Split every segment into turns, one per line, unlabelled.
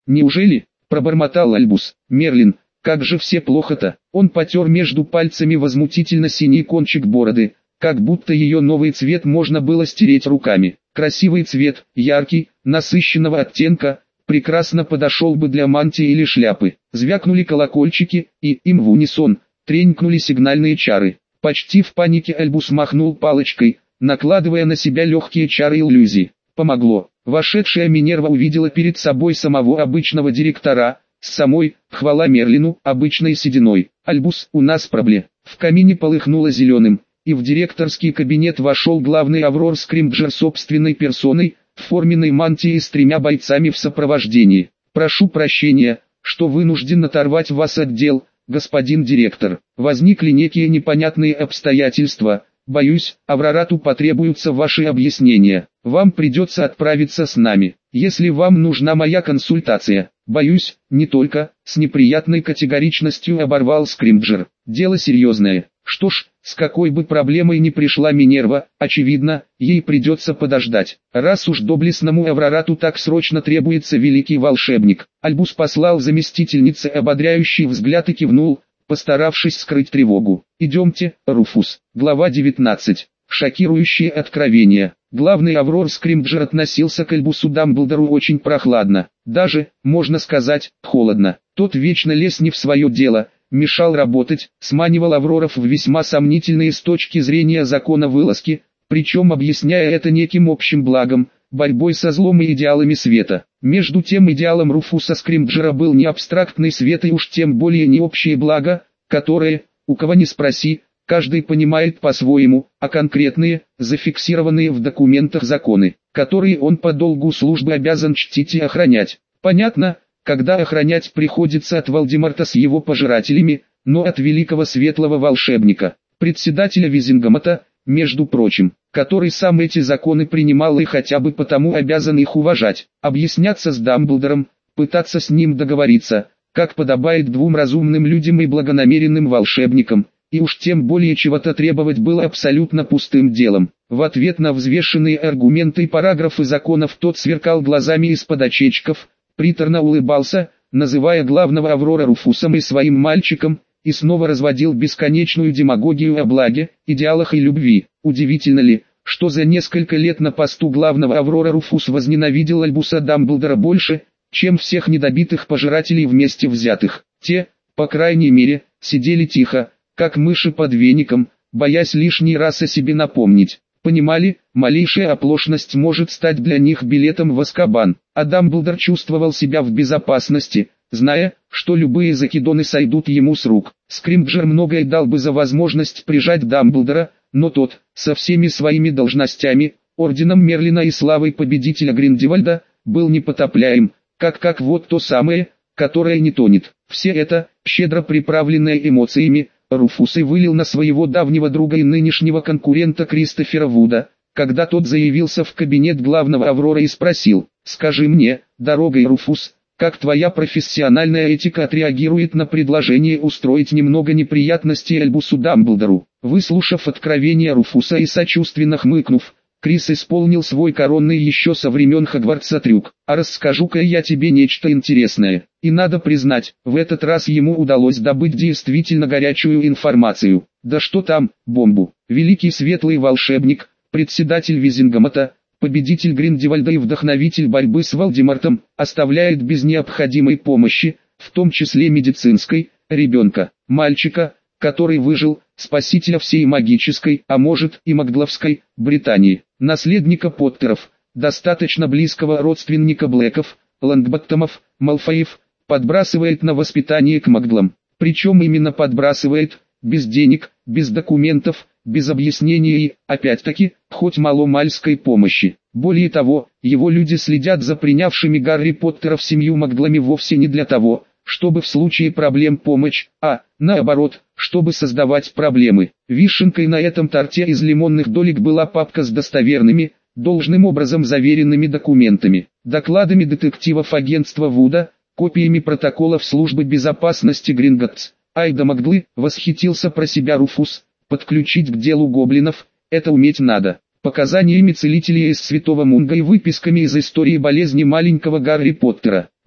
неужели?» – пробормотал Альбус. «Мерлин, как же все плохо-то!» Он потер между пальцами возмутительно синий кончик бороды, как будто ее новый цвет можно было стереть руками. Красивый цвет, яркий, насыщенного оттенка, прекрасно подошел бы для мантии или шляпы. Звякнули колокольчики, и им в унисон тренькнули сигнальные чары. Почти в панике Альбус махнул палочкой, накладывая на себя легкие чары иллюзий. Помогло. Вошедшая Минерва увидела перед собой самого обычного директора, с самой, хвала Мерлину, обычной сединой. «Альбус, у нас проблема». В камине полыхнуло зеленым, и в директорский кабинет вошел главный Аврор Скримджер собственной персоной, в форменной мантии с 3 бойцами в сопровождении. «Прошу прощения, что вынужден оторвать вас от дел, господин директор. Возникли некие непонятные обстоятельства. Боюсь, Аврорату потребуются ваши объяснения. Вам придется отправиться с нами, если вам нужна моя консультация». «Боюсь, не только», — с неприятной категоричностью оборвал Скримджер. «Дело серьезное». Что ж, с какой бы проблемой ни пришла Минерва, очевидно, ей придется подождать. Раз уж доблестному Аврорату так срочно требуется великий волшебник. Альбус послал заместительнице ободряющий взгляд и кивнул, постаравшись скрыть тревогу. «Идемте, Руфус». Глава 19. Шокирующие откровения. Главный Аврор Скримджер относился к Альбусу Дамблдору очень прохладно. Даже, можно сказать, холодно. Тот вечно лез не в свое дело, мешал работать, сманивал Авроров в весьма сомнительные с точки зрения закона вылазки, причем объясняя это неким общим благом, борьбой со злом и идеалами света. Между тем идеалом Руфуса Скримджера был не абстрактный свет и уж тем более не общее благо, которое, у кого ни спроси, каждый понимает по-своему, а конкретные, зафиксированные в документах законы, которые он по долгу службы обязан чтить и охранять. Понятно, когда охранять приходится от Волдеморта с его пожирателями, но от великого светлого волшебника, председателя Визингамата, между прочим, который сам эти законы принимал и хотя бы потому обязан их уважать. Объясняться с Дамблдором, пытаться с ним договориться, как подобает двум разумным людям и благонамеренным волшебникам, и уж тем более чего-то требовать было абсолютно пустым делом. В ответ на взвешенные аргументы и параграфы законов тот сверкал глазами из-под очечков, приторно улыбался, называя главного Аврора Руфусом и своим мальчиком, и снова разводил бесконечную демагогию о благе, идеалах и любви. Удивительно ли, что за несколько лет на посту главного Аврора Руфус возненавидел Альбуса Дамблдора больше, чем всех недобитых пожирателей вместе взятых. Те, по крайней мере, сидели тихо, как мыши под веником, боясь лишний раз о себе напомнить. Понимали, малейшая оплошность может стать для них билетом в Азкабан, а Дамблдор чувствовал себя в безопасности, зная, что любые закидоны сойдут ему с рук. Скримджер многое дал бы за возможность прижать Дамблдора, но тот, со всеми своими должностями, орденом Мерлина и славой победителя Гриндевальда, был непотопляем, как вот то самое, которое не тонет. Все это, щедро приправленное эмоциями, Руфус и вылил на своего давнего друга и нынешнего конкурента Кристофера Вуда, когда тот заявился в кабинет главного Аврора и спросил: «Скажи мне, дорогой Руфус, как твоя профессиональная этика отреагирует на предложение устроить немного неприятностей Альбусу Дамблдору?» Выслушав откровение Руфуса и сочувственно хмыкнув, Крис исполнил свой коронный еще со времен Хогвартса трюк. «А расскажу-ка я тебе нечто интересное». И надо признать, в этот раз ему удалось добыть действительно горячую информацию. Да что там, бомбу. Великий светлый волшебник, председатель Визингамата, победитель Гриндевальда и вдохновитель борьбы с Волдемортом, оставляет без необходимой помощи, в том числе медицинской, ребенка, мальчика, который выжил, спасителя всей магической, а может и магдловской, Британии, наследника Поттеров, достаточно близкого родственника Блэков, Лонгботтомов, Малфоев, подбрасывает на воспитание к маглам. Причем именно подбрасывает, без денег, без документов, без объяснения и, опять-таки, хоть маломальской помощи. Более того, его люди следят за принявшими Гарри Поттера в семью маглами вовсе не для того, чтобы в случае проблем помочь, а, наоборот, чтобы создавать проблемы. Вишенкой на этом торте из лимонных долек была папка с достоверными, должным образом заверенными документами, докладами детективов агентства Вуда, копиями протоколов службы безопасности Гринготтс. «Ай да маглы», восхитился про себя Руфус, «подключить к делу гоблинов, это уметь надо». Показаниями целителя из Святого Мунга и выписками из истории болезни маленького Гарри Поттера.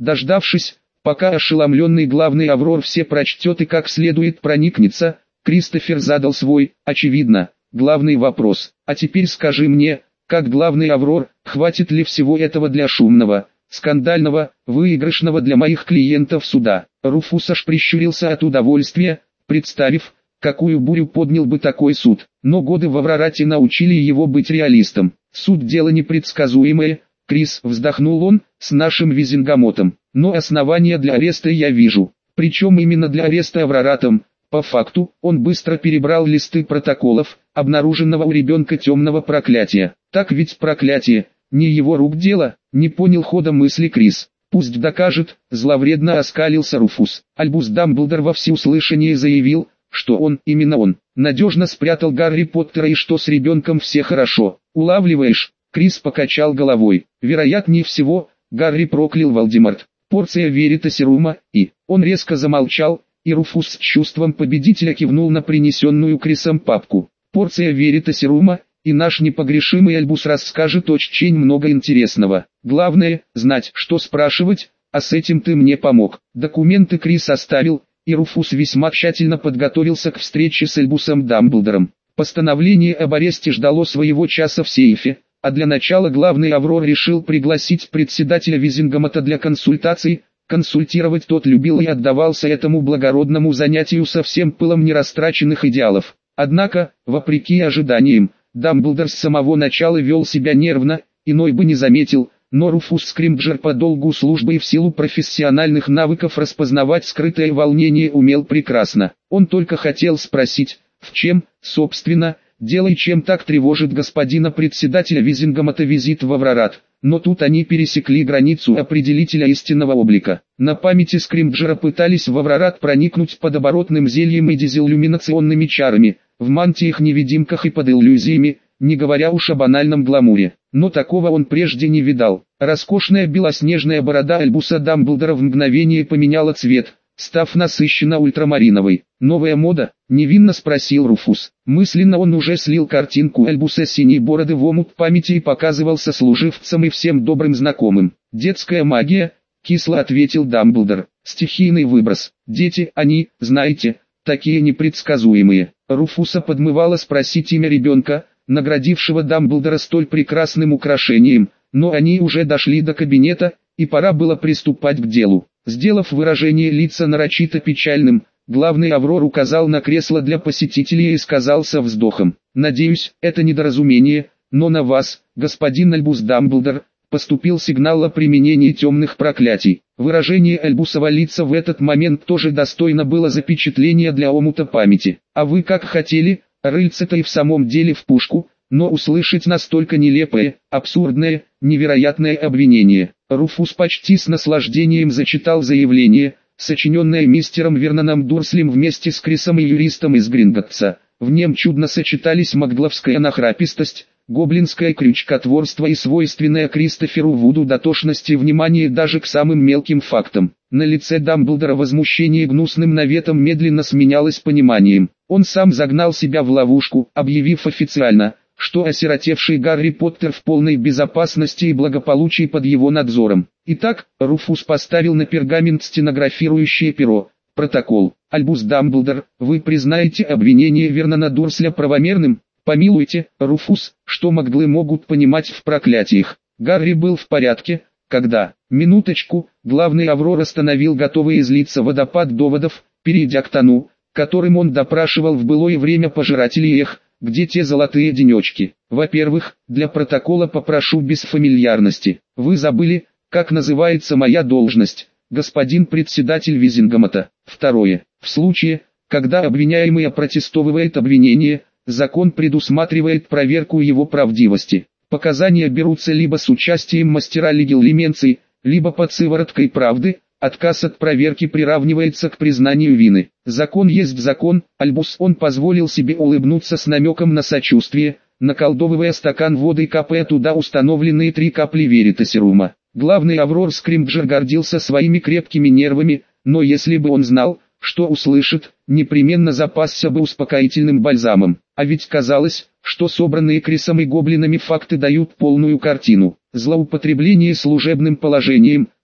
Дождавшись, пока ошеломленный главный Аврор все прочтет и как следует проникнется, Кристофер задал свой, очевидно, главный вопрос. А теперь скажи мне, как главный Аврор, хватит ли всего этого для шумного, скандального, выигрышного для моих клиентов суда? Руфус аж прищурился от удовольствия, представив, какую бурю поднял бы такой суд. Но годы в Аврорате научили его быть реалистом. Суд — дело непредсказуемое, Крис, вздохнул он, с нашим Визенгамотом. Но основания для ареста я вижу. Причем именно для ареста Авроратом. По факту, он быстро перебрал листы протоколов, обнаруженного у ребенка темного проклятия. Так ведь проклятие, не его рук дело, не понял хода мысли Крис. Пусть докажет, зловредно оскалился Руфус. Альбус Дамблдор во всеуслышание заявил, что он, именно он, надежно спрятал Гарри Поттера и что с ребенком все хорошо. Улавливаешь? Крис покачал головой. Вероятнее всего, Гарри проклял Волдеморт. Порция Веритасирума, и... Он резко замолчал, и Руфус с чувством победителя кивнул на принесенную Крисом папку. Порция Веритасирума, и наш непогрешимый Альбус расскажет очень много интересного. Главное, знать, что спрашивать, а с этим ты мне помог. Документы Крис оставил, и Руфус весьма тщательно подготовился к встрече с Альбусом Дамблдором. Постановление об аресте ждало своего часа в сейфе, а для начала главный Аврор решил пригласить председателя Визенгамота для консультаций. Консультировать тот любил и отдавался этому благородному занятию со всем пылом нерастраченных идеалов. Однако, вопреки ожиданиям, Дамблдор с самого начала вел себя нервно, иной бы не заметил, но Руфус Скримджер по долгу службы и в силу профессиональных навыков распознавать скрытое волнение умел прекрасно. Он только хотел спросить, в чем, собственно, дело и чем так тревожит господина председателя Визенгамота визит в Аврорат. Но тут они пересекли границу определителя истинного облика. На памяти Скримджера пытались в Аврорат проникнуть под оборотным зельем и дезиллюминационными чарами, в мантиях-невидимках и под иллюзиями, не говоря уж о банальном гламуре. Но такого он прежде не видал. Роскошная белоснежная борода Альбуса Дамблдора в мгновение поменяла цвет, став насыщенно ультрамариновой. «Новая мода?» — невинно спросил Руфус. Мысленно он уже слил картинку Альбуса синей бороды в омут памяти и показывал сослуживцам и всем добрым знакомым. «Детская магия», — кисло ответил Дамблдор. «Стихийный выброс. Дети, они, знаете, такие непредсказуемые». Руфуса подмывало спросить имя ребенка, наградившего Дамблдора столь прекрасным украшением, но они уже дошли до кабинета, и пора было приступать к делу. Сделав выражение лица нарочито печальным, главный Аврор указал на кресло для посетителей и сказал со вздохом: «Надеюсь, это недоразумение, но на вас, господин Альбус Дамблдор, поступил сигнал о применении темных проклятий». Выражение Альбусова лица в этот момент тоже достойно было запечатления для омута памяти. «А вы как хотели, рыльце-то и в самом деле в пушку», но услышать настолько нелепое, абсурдное, невероятное обвинение. Руфус почти с наслаждением зачитал заявление, сочиненное мистером Верноном Дурслем вместе с Крисом и юристом из Гринготтса. В нем чудно сочетались магловская нахрапистость, гоблинское крючкотворство и свойственное Кристоферу Вуду дотошность и внимание даже к самым мелким фактам. На лице Дамблдора возмущение гнусным наветом медленно сменялось пониманием. Он сам загнал себя в ловушку, объявив официально, что осиротевший Гарри Поттер в полной безопасности и благополучии под его надзором. Итак, Руфус поставил на пергамент стенографирующее перо. Протокол. Альбус Дамблдор, вы признаете обвинение Вернона Дурсля правомерным? Помилуйте, Руфус, что маглы могут понимать в проклятиях? Гарри был в порядке, когда... Минуточку, главный Аврор остановил готовый излиться водопад доводов, перейдя к тону, которым он допрашивал в былое время пожирателей эх, где те золотые денечки. Во-первых, для протокола попрошу без фамильярности. Вы забыли, как называется моя должность, господин председатель Визенгамота. Второе. В случае, когда обвиняемый опротестовывает обвинение, закон предусматривает проверку его правдивости. Показания берутся либо с участием мастера легилименции, либо под сывороткой правды. Отказ от проверки приравнивается к признанию вины. Закон есть закон. Альбус он позволил себе улыбнуться с намеком на сочувствие, наколдовывая стакан воды и капая туда установленные 3 капли веритасирума. Главный Аврор Скримджер гордился своими крепкими нервами, но если бы он знал, что услышит, непременно запасся бы успокоительным бальзамом. А ведь казалось, что собранные Крисом и гоблинами факты дают полную картину. Злоупотребление служебным положением,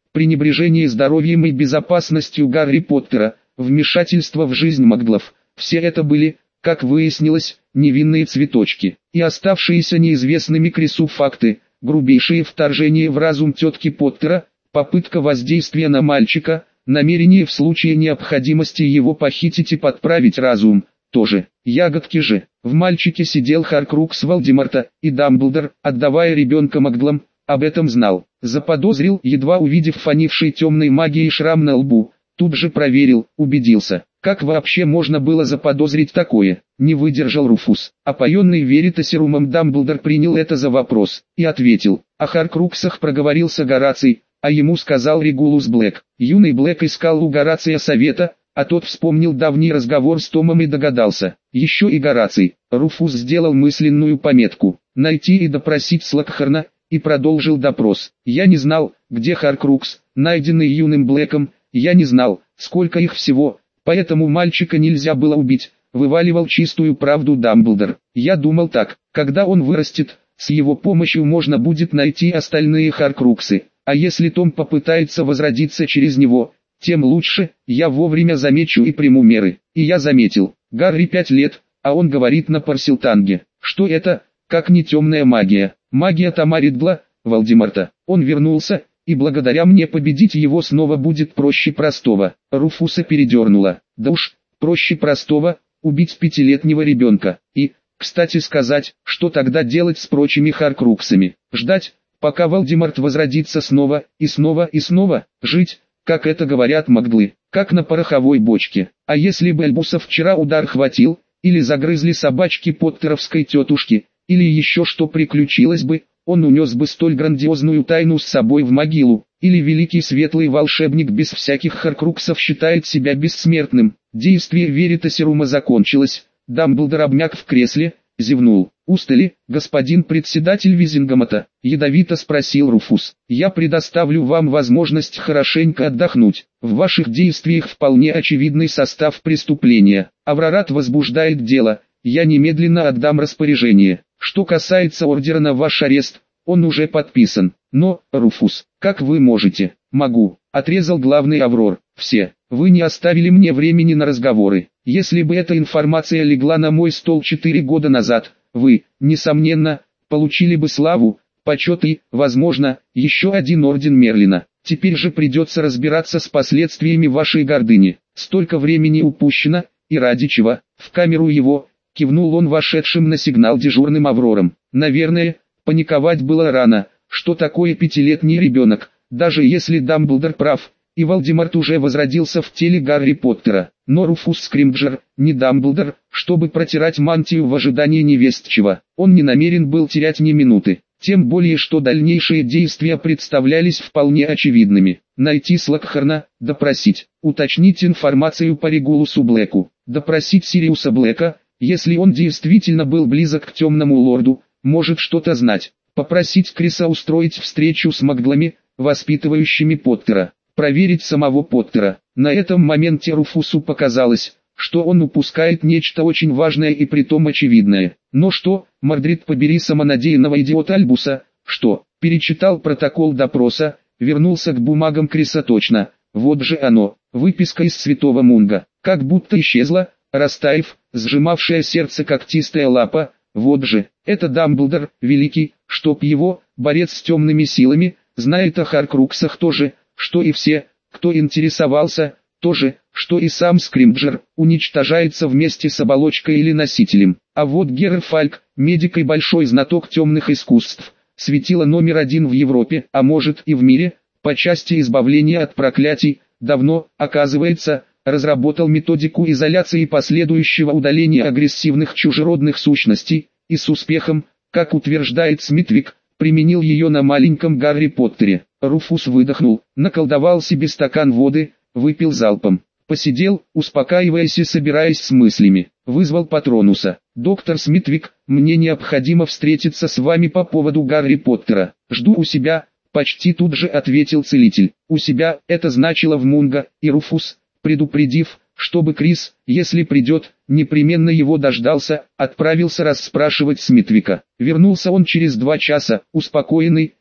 пренебрежение здоровьем и безопасностью Гарри Поттера, вмешательство в жизнь маглов. Все это были, как выяснилось, невинные цветочки. И оставшиеся неизвестными Крису факты, грубейшее вторжение в разум тетки Поттера, попытка воздействия на мальчика, намерение в случае необходимости его похитить и подправить разум, тоже. Ягодки же. В мальчике сидел Хоркрукс Волдеморта, и Дамблдор, отдавая ребенка маглам, об этом знал. Заподозрил, едва увидев фанивший темной магией шрам на лбу. Тут же проверил, убедился. Как вообще можно было заподозрить такое? Не выдержал Руфус. Опоенный Веритасерумом Дамблдор принял это за вопрос, и ответил. О Хоркруксах проговорился Гораций, а ему сказал Регулус Блэк. Юный Блэк искал у Горация совета, а тот вспомнил давний разговор с Томом и догадался. Еще и Гораций. Руфус сделал мысленную пометку. Найти и допросить Слокхорна, и продолжил допрос. Я не знал, где Хоркрукс, найденный юным Блэком, я не знал, сколько их всего, поэтому мальчика нельзя было убить, вываливал чистую правду Дамблдор. Я думал так, когда он вырастет, с его помощью можно будет найти остальные Хоркруксы, а если Том попытается возродиться через него, тем лучше, я вовремя замечу и приму меры. И я заметил, Гарри 5 лет, а он говорит на парсилтанге. Что это, как не темная магия? Магия Тома Ридла, Волдеморта. Он вернулся, и благодаря мне победить его снова будет проще простого. Руфуса передернуло. Да уж, проще простого, убить 5-летнего ребенка. И, кстати сказать, что тогда делать с прочими Хоркруксами? Ждать, пока Волдеморт возродится снова, и снова, и снова, жить, как это говорят маглы, как на пороховой бочке. А если бы Альбуса вчера удар хватил, или загрызли собачки поттеровской тетушки, или еще что приключилось бы, он унес бы столь грандиозную тайну с собой в могилу, или великий светлый волшебник без всяких Хоркруксов считает себя бессмертным. Действие Веритасерума закончилось, Дамблдор обмяк в кресле, зевнул. «Устали, господин председатель Визингамата?» — ядовито спросил Руфус. «Я предоставлю вам возможность хорошенько отдохнуть. В ваших действиях вполне очевидный состав преступления. Аврорат возбуждает дело, я немедленно отдам распоряжение. Что касается ордера на ваш арест, он уже подписан. Но, Руфус, как вы можете?» «Могу», — отрезал главный Аврор. «Все. Вы не оставили мне времени на разговоры. Если бы эта информация легла на мой стол 4 года назад, вы, несомненно, получили бы славу, почет и, возможно, еще один орден Мерлина. Теперь же придется разбираться с последствиями вашей гордыни. Столько времени упущено, и ради чего?» «В камеру его», — кивнул он вошедшим на сигнал дежурным Аврором. «Наверное, паниковать было рано. Что такое 5-летний ребенок, даже если Дамблдор прав, и Волдеморт уже возродился в теле Гарри Поттера. Но Руфус Скримджер, не Дамблдор, чтобы протирать мантию в ожидании невестчего. Он не намерен был терять ни минуты. Тем более, что дальнейшие действия представлялись вполне очевидными. Найти Слокхорна, допросить, уточнить информацию по Регулусу Блэку, допросить Сириуса Блэка, если он действительно был близок к темному лорду, может что-то знать. Попросить Криса устроить встречу с маглами, воспитывающими Поттера. Проверить самого Поттера. На этом моменте Руфусу показалось, что он упускает нечто очень важное и притом очевидное. Но что, Мордрид побери самонадеянного идиота Альбуса, что, перечитал протокол допроса, вернулся к бумагам Криса точно, вот же оно, выписка из Святого Мунга, как будто исчезла, растаяв, сжимавшая сердце когтистая лапа, вот же, это Дамблдор, великий, чтоб его, борец с темными силами, знает о Хоркруксах тоже, что и все, кто интересовался, то же, что и сам Скримджер, уничтожается вместе с оболочкой или носителем. А вот Герфальк, медик и большой знаток темных искусств, светило номер 1 в Европе, а может и в мире, по части избавления от проклятий, давно, оказывается, разработал методику изоляции и последующего удаления агрессивных чужеродных сущностей, и с успехом, как утверждает Смитвик, применил ее на маленьком Гарри Поттере. Руфус выдохнул, наколдовал себе стакан воды, выпил залпом. Посидел, успокаиваясь и собираясь с мыслями. Вызвал Патронуса. «Доктор Смитвик, мне необходимо встретиться с вами по поводу Гарри Поттера. Жду у себя», — почти тут же ответил целитель. «У себя» — это значило в Мунго, и Руфус, предупредив, чтобы Крис, если придет, непременно его дождался, отправился расспрашивать Смитвика. Вернулся он через 2 часа, успокоенный,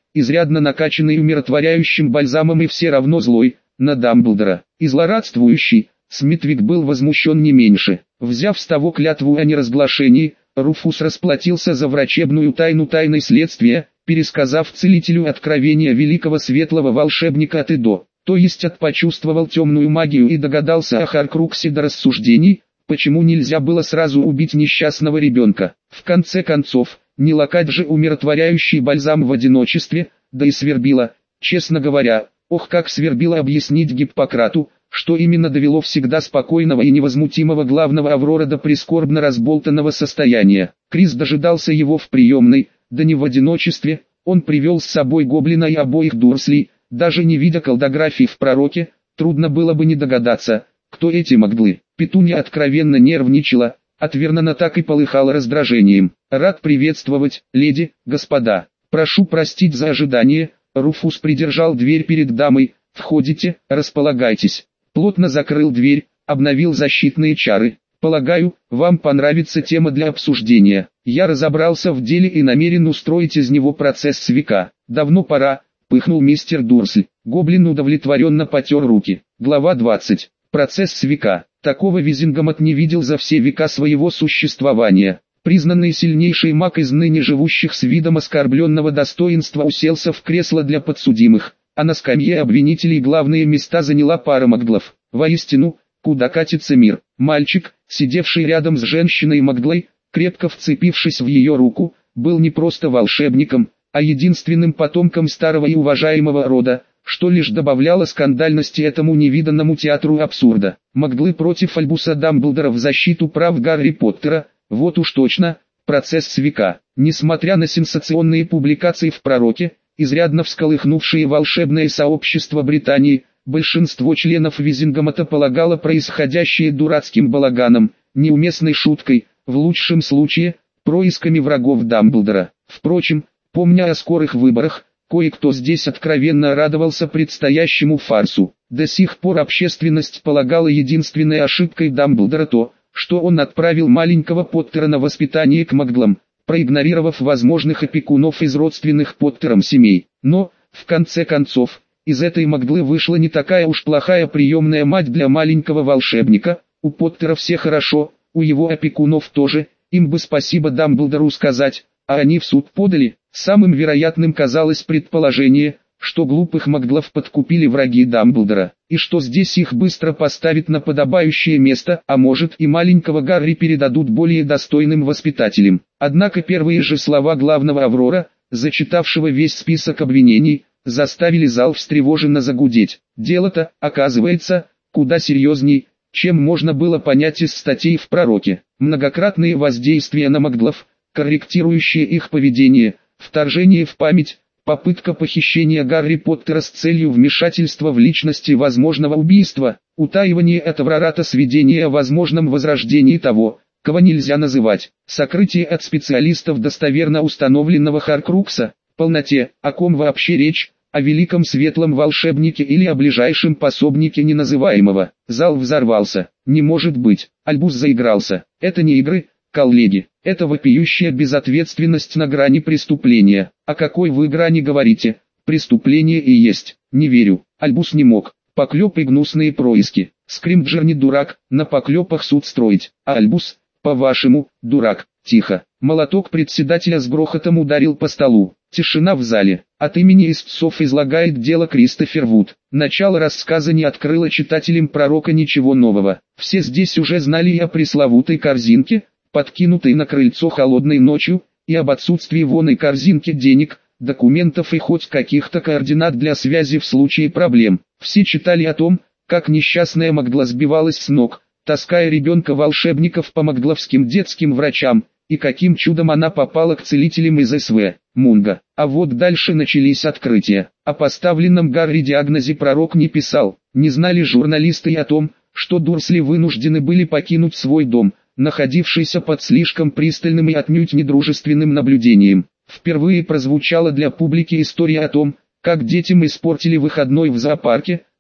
изрядно накачанный умиротворяющим бальзамом и все равно злой на Дамблдора и злорадствующий, Смитвик был возмущен не меньше. Взяв с того клятву о неразглашении, Руфус расплатился за врачебную тайну тайны следствия, пересказав целителю откровения великого светлого волшебника от и до, то есть почувствовал темную магию и догадался о Хоркруксе до рассуждений, почему нельзя было сразу убить несчастного ребенка. В конце концов, не лакать же умиротворяющий бальзам в одиночестве, да и свербило, честно говоря, ох как свербило объяснить Гиппократу, что именно довело всегда спокойного и невозмутимого главного Аврора до прискорбно разболтанного состояния. Крис дожидался его в приемной, да не в одиночестве, он привел с собой гоблина и обоих Дурслей, даже не видя колдографий в пророке, трудно было бы не догадаться, кто эти маглы. Петунья откровенно нервничала, от Вернона так и полыхала раздражением. «Рад приветствовать, леди, господа. Прошу простить за ожидание». Руфус придержал дверь перед дамой. «Входите, располагайтесь». Плотно закрыл дверь, обновил защитные чары. «Полагаю, вам понравится тема для обсуждения. Я разобрался в деле и намерен устроить из него процесс с века. Давно пора», — пыхнул мистер Дурсль. Гоблин удовлетворенно потер руки. Глава 20. Процесс с века. Такого Визингамот не видел за все века своего существования. Признанный сильнейший маг из ныне живущих с видом оскорбленного достоинства уселся в кресло для подсудимых, а на скамье обвинителей главные места заняла пара маглов. Воистину, куда катится мир? Мальчик, сидевший рядом с женщиной-маглой, крепко вцепившись в ее руку, был не просто волшебником, а единственным потомком старого и уважаемого рода, что лишь добавляло скандальности этому невиданному театру абсурда. Маглы против Альбуса Дамблдора в защиту прав Гарри Поттера, вот уж точно, процесс с века. Несмотря на сенсационные публикации в пророке, изрядно всколыхнувшие волшебное сообщество Британии, большинство членов Визингамота полагало происходящее дурацким балаганом, неуместной шуткой, в лучшем случае, происками врагов Дамблдора. Впрочем, помня о скорых выборах, кое-кто здесь откровенно радовался предстоящему фарсу. До сих пор общественность полагала единственной ошибкой Дамблдора то, что он отправил маленького Поттера на воспитание к маглам, проигнорировав возможных опекунов из родственных Поттерам семей. Но, в конце концов, из этой маглы вышла не такая уж плохая приемная мать для маленького волшебника. У Поттера все хорошо, у его опекунов тоже, им бы спасибо Дамблдору сказать, а они в суд подали. Самым вероятным казалось предположение, что глупых маглов подкупили враги Дамблдора, и что здесь их быстро поставят на подобающее место, а может и маленького Гарри передадут более достойным воспитателям. Однако первые же слова главного Аврора, зачитавшего весь список обвинений, заставили зал встревоженно загудеть. Дело-то, оказывается, куда серьезней, чем можно было понять из статей в пророке. Многократные воздействия на маглов, корректирующие их поведение, вторжение в память, попытка похищения Гарри Поттера с целью вмешательства в личности возможного убийства, утаивание от Аврората сведения о возможном возрождении того, кого нельзя называть, сокрытие от специалистов достоверно установленного Хоркрукса, полноте, о ком вообще речь, о великом светлом волшебнике или о ближайшем пособнике неназываемого. Зал взорвался. Не может быть, Альбус заигрался. Это не игры, коллеги, это вопиющая безответственность на грани преступления. О какой вы грани говорите? Преступление и есть. Не верю. Альбус не мог. Поклеп и гнусные происки. Скримджер не дурак, на поклепах суд строить. А Альбус, по-вашему, дурак. Тихо. Молоток председателя с грохотом ударил по столу. Тишина в зале. От имени истцов излагает дело Кристофер Вуд. Начало рассказа не открыло читателям пророка ничего нового. Все здесь уже знали и о пресловутой корзинке, подкинутой на крыльцо холодной ночью, и об отсутствии воной корзинки денег, документов и хоть каких-то координат для связи в случае проблем. Все читали о том, как несчастная Магла сбивалась с ног, таская ребенка-волшебников по магловским детским врачам, и каким чудом она попала к целителям из СВ, Мунга. А вот дальше начались открытия. О поставленном Гарри диагнозе пророк не писал. Не знали журналисты и о том, что Дурсли вынуждены были покинуть свой дом, находившийся под слишком пристальным и отнюдь недружественным наблюдением. Впервые прозвучала для публики история о том, как детям испортили выходной в зоопарке,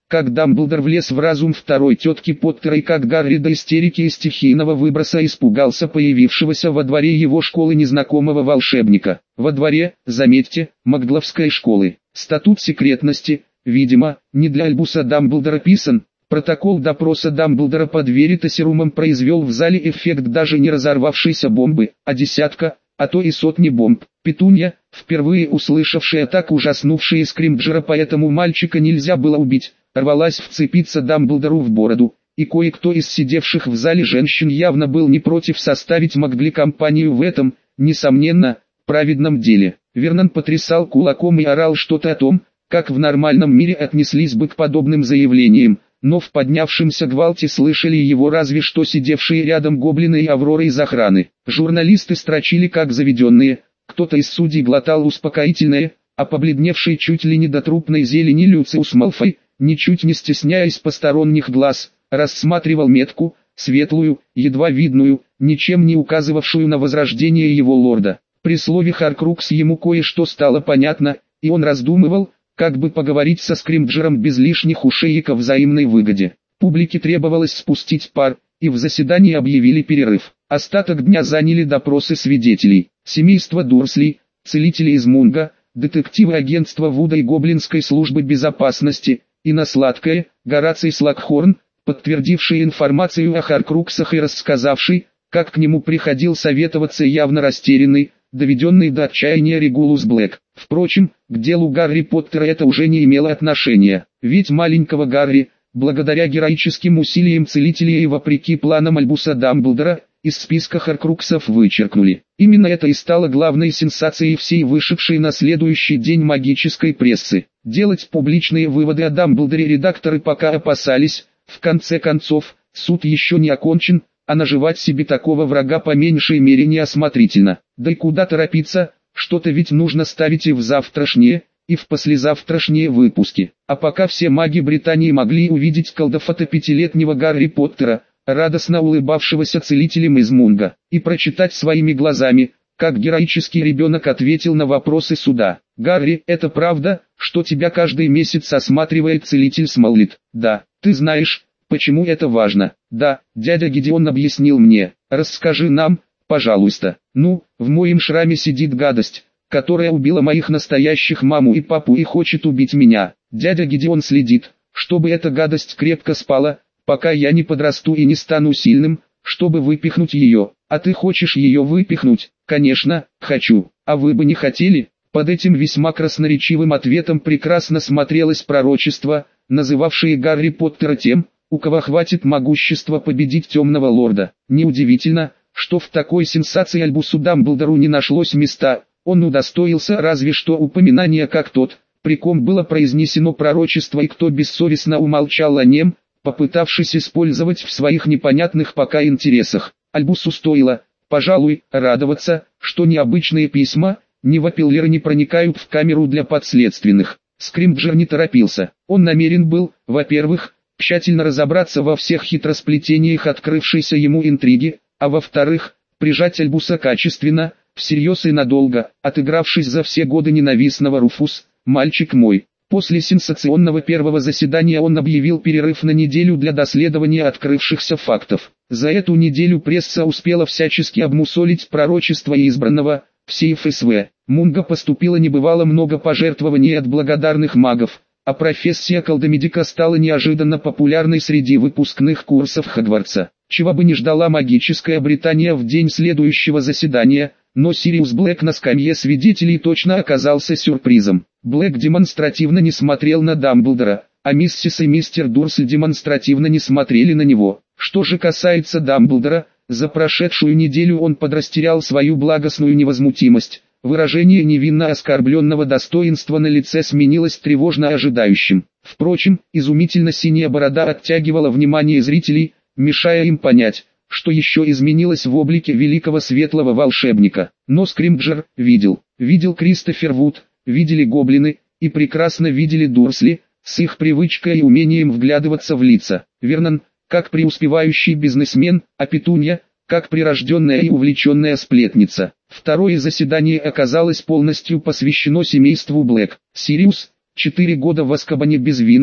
как Дамблдор влез в разум второй тетки Поттера и как Гарри до истерики и стихийного выброса испугался появившегося во дворе его школы незнакомого волшебника. Во дворе, заметьте, Магловской школы. Статут секретности, видимо, не для Альбуса Дамблдора писан. Протокол допроса Дамблдора под Веритасерумом произвел в зале эффект даже не разорвавшейся бомбы, а десятка, а то и сотни бомб. Петунья, впервые услышавшая так ужаснувшие Скримджера, поэтому мальчика нельзя было убить, рвалась вцепиться Дамблдору в бороду, и кое-кто из сидевших в зале женщин явно был не против составить Магли компанию в этом, несомненно, праведном деле. Вернон потрясал кулаком и орал что-то о том, как в нормальном мире отнеслись бы к подобным заявлениям, но в поднявшемся гвалте слышали его разве что сидевшие рядом гоблины и Аврора из охраны. Журналисты строчили как заведенные, кто-то из судей глотал успокоительное, а побледневший чуть ли не до трупной зелени Люциус Малфой, ничуть не стесняясь посторонних глаз, рассматривал метку, светлую, едва видную, ничем не указывавшую на возрождение его лорда. При слове «Хоркрукс» ему кое-что стало понятно, и он раздумывал, как бы поговорить со Скримджером без лишних ушей и ко взаимной выгоде. Публике требовалось спустить пар, и в заседании объявили перерыв. Остаток дня заняли допросы свидетелей. Семейство Дурсли, целители из Мунга, детективы агентства Вуда и Гоблинской службы безопасности, и на сладкое, Гораций Слакхорн, подтвердивший информацию о Хоркруксах и рассказавший, как к нему приходил советоваться явно растерянный, доведенный до отчаяния Регулус Блэк. Впрочем, к делу Гарри Поттера это уже не имело отношения, ведь маленького Гарри, благодаря героическим усилиям целителей и вопреки планам Альбуса Дамблдора, из списка Хоркруксов вычеркнули. Именно это и стало главной сенсацией всей вышедшей на следующий день магической прессы. Делать публичные выводы о Дамблдоре редакторы пока опасались, в конце концов, суд еще не окончен, а наживать себе такого врага по меньшей мере неосмотрительно. Да и куда торопиться, что-то ведь нужно ставить и в завтрашние, и в послезавтрашние выпуски. А пока все маги Британии могли увидеть колдофото пятилетнего Гарри Поттера, радостно улыбавшегося целителем из Мунга, и прочитать своими глазами, как героический ребенок ответил на вопросы суда. «Гарри, это правда, что тебя каждый месяц осматривает целитель Смоллит?» «Да, ты знаешь, почему это важно?» «Да, дядя Гидеон объяснил мне. Расскажи нам, пожалуйста». «Ну, в моем шраме сидит гадость, которая убила моих настоящих маму и папу и хочет убить меня. Дядя Гидеон следит, чтобы эта гадость крепко спала, пока я не подрасту и не стану сильным, чтобы выпихнуть ее. А ты хочешь ее выпихнуть?» «Конечно, хочу. А вы бы не хотели?» Под этим весьма красноречивым ответом прекрасно смотрелось пророчество, называвшее Гарри Поттера тем, у кого хватит могущества победить темного лорда. Неудивительно, что в такой сенсации Альбусу Дамблдору не нашлось места, он удостоился разве что упоминания как тот, при ком было произнесено пророчество и кто бессовестно умолчал о нем, попытавшись использовать в своих непонятных пока интересах. Альбусу стоило, пожалуй, радоваться, что необычные письма, Невапиллеры не проникают в камеру для подследственных. Скримджер не торопился. Он намерен был, во-первых, тщательно разобраться во всех хитросплетениях открывшейся ему интриги, а во-вторых, прижать Альбуса качественно, всерьез и надолго, отыгравшись за все годы ненавистного Руфус, «Мальчик мой». После сенсационного первого заседания он объявил перерыв на неделю для доследования открывшихся фактов. За эту неделю пресса успела всячески обмусолить пророчество избранного, все ФСВ. Мунга поступило небывало много пожертвований от благодарных магов, а профессия колдомедика стала неожиданно популярной среди выпускных курсов Хогвартса. Чего бы ни ждала магическая Британия в день следующего заседания, но Сириус Блэк на скамье свидетелей точно оказался сюрпризом. Блэк демонстративно не смотрел на Дамблдора, а миссис и мистер Дурсль демонстративно не смотрели на него. Что же касается Дамблдора, за прошедшую неделю он подрастерял свою благостную невозмутимость. Выражение невинно оскорбленного достоинства на лице сменилось тревожно ожидающим. Впрочем, изумительно синяя борода оттягивала внимание зрителей, мешая им понять, что еще изменилось в облике великого светлого волшебника. Но Скримджер видел Кристофер Вуд, видели гоблины, и прекрасно видели Дурсли, с их привычкой и умением вглядываться в лица. Вернон, как преуспевающий бизнесмен, а Петунья, как прирожденная и увлеченная сплетница. Второе заседание оказалось полностью посвящено семейству Блэк. Сириус, 4 года в Азкабане без вины,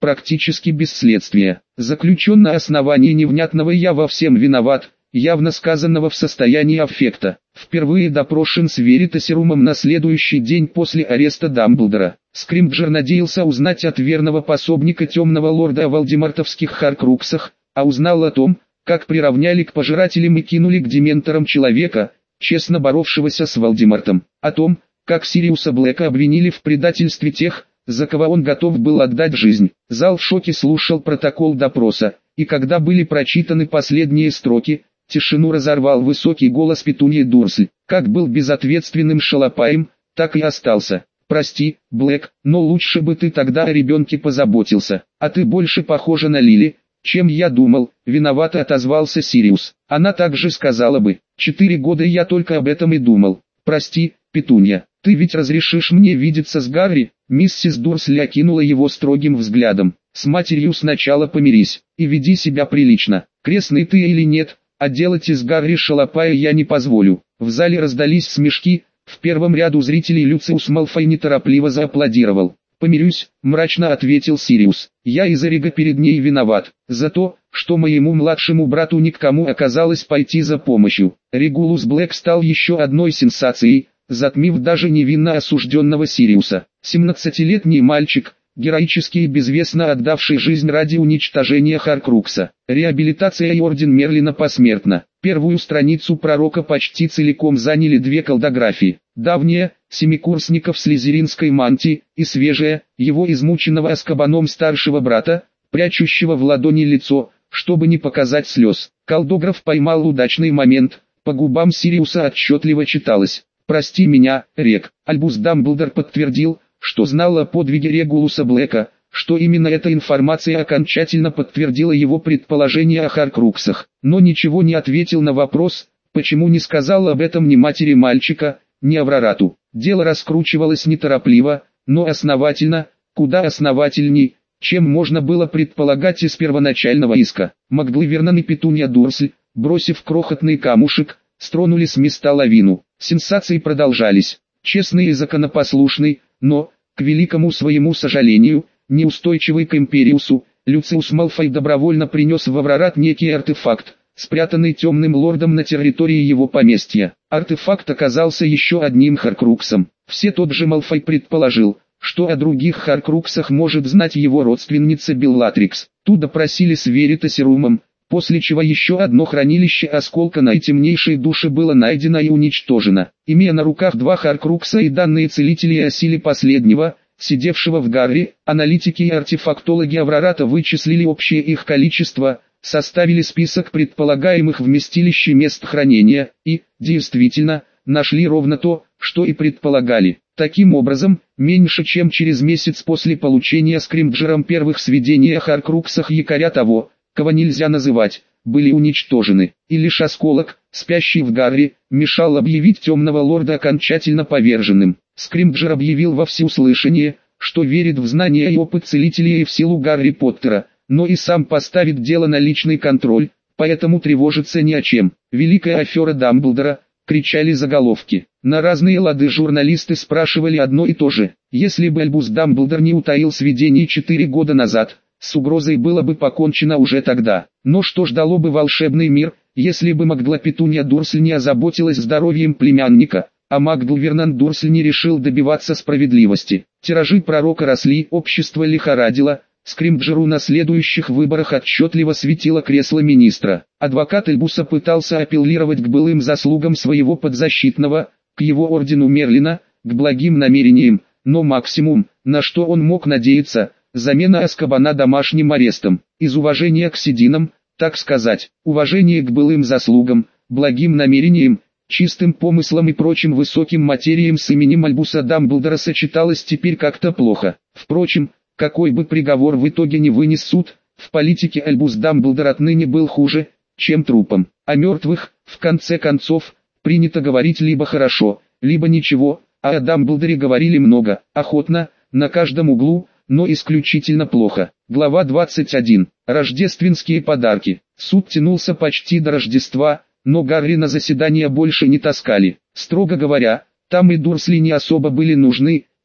практически без следствия. Заключен на основании невнятного «я во всем виноват», явно сказанного в состоянии аффекта. Впервые допрошен с Веритасерумом на следующий день после ареста Дамблдора. Скримджер надеялся узнать от верного пособника темного лорда о вальдемартовских Хоркруксах, а узнал о том, как приравняли к пожирателям и кинули к дементорам человека, честно боровшегося с Волдемортом, о том, как Сириуса Блэка обвинили в предательстве тех, за кого он готов был отдать жизнь. Зал в шоке слушал протокол допроса, и когда были прочитаны последние строки, тишину разорвал высокий голос Петуньи Дурсль. Как был безответственным шалопаем, так и остался. «Прости, Блэк, но лучше бы ты тогда о ребенке позаботился, а ты больше похожа на Лили, чем я думал», — виновато отозвался Сириус. Она также сказала бы: «4 года я только об этом и думал». «Прости, Петунья, ты ведь разрешишь мне видеться с Гарри?» Миссис Дурсли окинула его строгим взглядом. «С матерью сначала помирись, и веди себя прилично. Крестный ты или нет, а делать из Гарри шалопая я не позволю». В зале раздались смешки, в первом ряду зрителей Люциус Малфой неторопливо зааплодировал. «Помирюсь», — мрачно ответил Сириус. «Я из Эрига перед ней виноват, за то, что моему младшему брату ни к кому оказалось пойти за помощью». Регулус Блэк стал еще одной сенсацией, затмив даже невинно осужденного Сириуса. 17-летний мальчик, героически и безвестно отдавший жизнь ради уничтожения Хоркрукса. Реабилитация и орден Мерлина посмертно. Первую страницу пророка почти целиком заняли 2 колдографии. Давняя, семикурсников слизеринской мантии, и свежая, его измученного Азкабаном старшего брата, прячущего в ладони лицо, чтобы не показать слез. Колдограф поймал удачный момент, по губам Сириуса отчетливо читалось: «Прости меня, Рек». Альбус Дамблдор подтвердил, что знал о подвиге Регулуса Блэка, что именно эта информация окончательно подтвердила его предположение о Хоркруксах, но ничего не ответил на вопрос, почему не сказал об этом ни матери мальчика, ни Аврарату. Дело раскручивалось неторопливо, но основательно, куда основательней, чем можно было предполагать из первоначального иска. Макглы Вернон и Петунья Дурсль, бросив крохотный камушек, стронули с места лавину. Сенсации продолжались. Честный и законопослушный, но, к великому своему сожалению, неустойчивый к Империусу, Люциус Малфой добровольно принес в Аврорат некий артефакт, спрятанный темным лордом на территории его поместья. Артефакт оказался еще одним Хоркруксом. Все тот же Малфой предположил, что о других Хоркруксах может знать его родственница Беллатрикс. Тут допросили с Веритасерумом, после чего еще одно хранилище осколка наитемнейшей души было найдено и уничтожено. Имея на руках 2 Хоркрукса и данные целителей о силе последнего, сидевшего в Гарри, аналитики и артефактологи Аврората вычислили общее их количество, составили список предполагаемых вместилищ мест хранения, и, действительно, нашли ровно то, что и предполагали. Таким образом, меньше чем через месяц после получения Скримджером первых сведений о Хоркруксах якоря того, кого нельзя называть, были уничтожены, и лишь осколок, спящий в Гарри, мешал объявить темного лорда окончательно поверженным. Скримджер объявил во всеуслышание, что верит в знания и опыт целителей и в силу Гарри Поттера, но и сам поставит дело на личный контроль, поэтому тревожится ни о чем. «Великая афера Дамблдора», кричали заголовки. На разные лады журналисты спрашивали одно и то же: если бы Альбус Дамблдор не утаил сведений 4 года назад, с угрозой было бы покончено уже тогда. Но что ждало бы волшебный мир, если бы Макгла Петунья Дурсль не озаботилась здоровьем племянника, а Макгл Вернон Дурсль не решил добиваться справедливости? Тиражи пророка росли, общество лихорадило. Скримджеру на следующих выборах отчетливо светило кресло министра. Адвокат Альбуса пытался апеллировать к былым заслугам своего подзащитного, к его ордену Мерлина, к благим намерениям, но максимум, на что он мог надеяться, замена Азкабана домашним арестом. Из уважения к сединам, так сказать, уважение к былым заслугам, благим намерениям, чистым помыслам и прочим высоким материям с именем Альбуса Дамблдора сочеталось теперь как-то плохо. Впрочем, какой бы приговор в итоге не вынес суд, в политике Альбус Дамблдор отныне был хуже, чем трупом. О мертвых, в конце концов, принято говорить либо хорошо, либо ничего, а о Дамблдоре говорили много, охотно, на каждом углу, но исключительно плохо. Глава 21. Рождественские подарки. Суд тянулся почти до Рождества, но Гарри на заседания больше не таскали. Строго говоря, там и Дурсли не особо были нужны,